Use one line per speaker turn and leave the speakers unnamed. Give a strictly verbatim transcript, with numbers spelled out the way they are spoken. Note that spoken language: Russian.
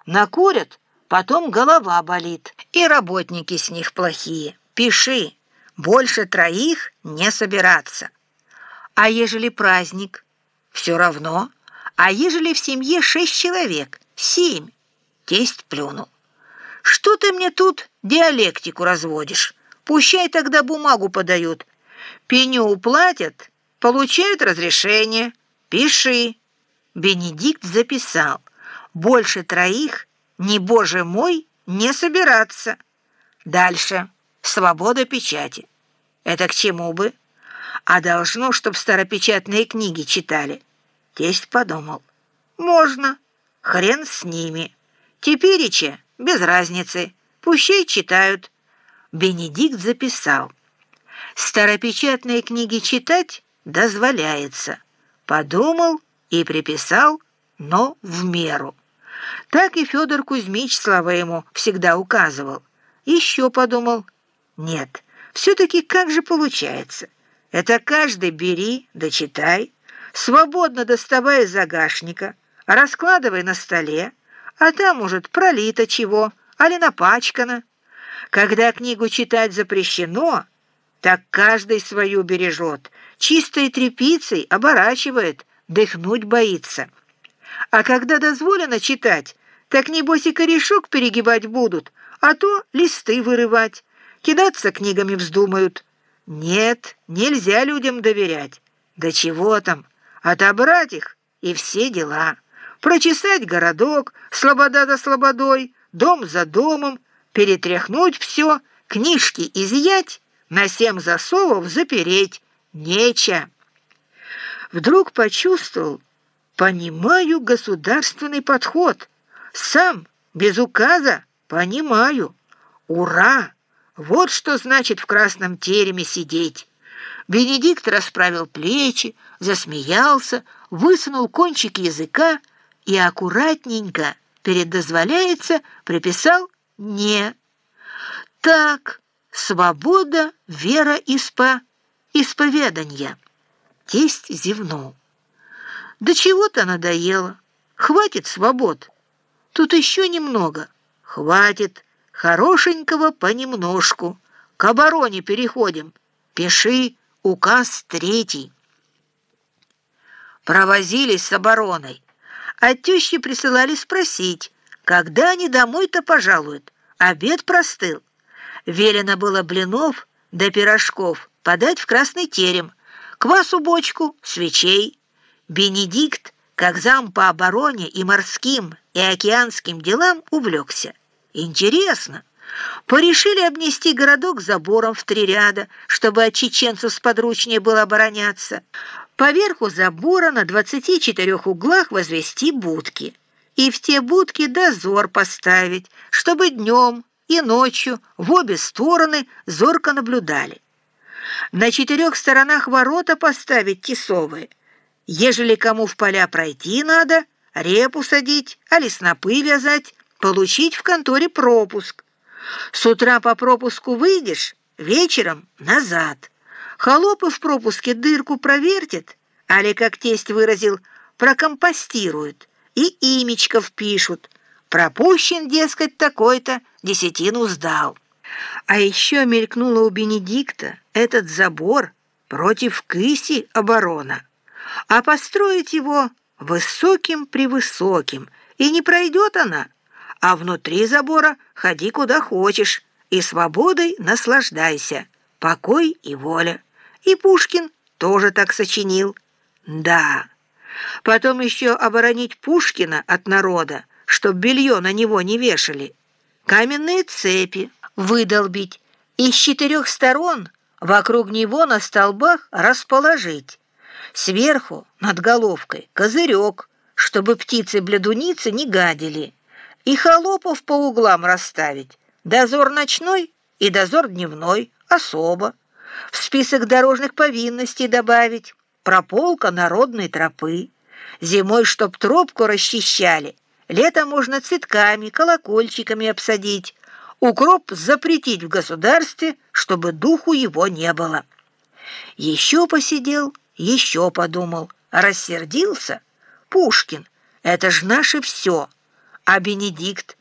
Накурят, потом голова болит, и работники с них плохие. Пиши, больше троих не собираться. А ежели праздник? Все равно. А ежели в семье шесть человек? Семь. Тесть плюнул. Что ты мне тут диалектику разводишь? Пущай тогда бумагу подают. Пеню уплатят, получают разрешение. Пиши. Бенедикт записал. Больше троих, не боже мой, не собираться. Дальше. Свобода печати. Это к чему бы? А должно, чтоб старопечатные книги читали. Тесть подумал. Можно. Хрен с ними. Теперича без разницы. Пущай читают. Бенедикт записал. Старопечатные книги читать дозволяется. Подумал и приписал, но в меру. Так и Федор Кузьмич, слава ему, всегда указывал. Еще подумал. Нет, все-таки как же получается? Это каждый бери, да читай, свободно доставай из загашника, раскладывай на столе, а там, может, пролито чего, али напачкано. Когда книгу читать запрещено, так каждый свою бережет, чистой тряпицей оборачивает, дыхнуть боится. А когда дозволено читать, так небось и корешок перегибать будут, а то листы вырывать, кидаться книгами вздумают. Нет, нельзя людям доверять. Да чего там, отобрать их и все дела. Прочесать городок, слобода за слободой, дом за домом, перетряхнуть все, книжки изъять, на семь засовов запереть. Нече. Вдруг почувствовал, понимаю государственный подход. Сам, без указа, понимаю. Ура! Вот что значит в красном тереме сидеть. Бенедикт расправил плечи, засмеялся, высунул кончик языка и аккуратненько, перед дозволяется, приписал «не». Так, свобода, вера, испо... исповедания. Тесть зевнул. Да чего-то надоело. Хватит свобод. Тут еще немного. Хватит. Хорошенького понемножку. К обороне переходим. Пиши указ третий. Провозились с обороной. От тещи присылали спросить, когда они домой-то пожалуют. Обед простыл. Велено было блинов да пирожков подать в красный терем, квасу бочку, свечей. Бенедикт, как зам по обороне и морским, и океанским делам, увлекся. Интересно. Порешили обнести городок забором в три ряда, чтобы от чеченцев сподручнее было обороняться. Поверху забора на двадцати четырех углах возвести будки. И в те будки дозор поставить, чтобы днем и ночью в обе стороны зорко наблюдали. На четырех сторонах ворота поставить тесовые. Ежели кому в поля пройти надо, репу садить, али снопы вязать, получить в конторе пропуск. С утра по пропуску выйдешь, вечером назад. Холопы в пропуске дырку провертят, али, как тесть выразил, прокомпостируют и имечко впишут. Пропущен, дескать, такой-то, десятину сдал. А еще мелькнуло у Бенедикта этот забор против Кыси оборона. А построить его высоким-превысоким, и не пройдет она, а внутри забора ходи куда хочешь, и свободой наслаждайся, покой и воля. И Пушкин тоже так сочинил. Да, потом еще оборонить Пушкина от народа, чтоб белье на него не вешали, каменные цепи выдолбить и с четырех сторон вокруг него на столбах расположить. Сверху, над головкой, козырек, чтобы птицы-блядуницы не гадили, и холопов по углам расставить, дозор ночной и дозор дневной особо, в список дорожных повинностей добавить, прополка народной тропы, зимой чтоб тропку расчищали, летом можно цветками, колокольчиками обсадить, укроп запретить в государстве, чтобы духу его не было. Еще посидел, еще подумал, рассердился. Пушкин, это ж наше все. А Бенедикт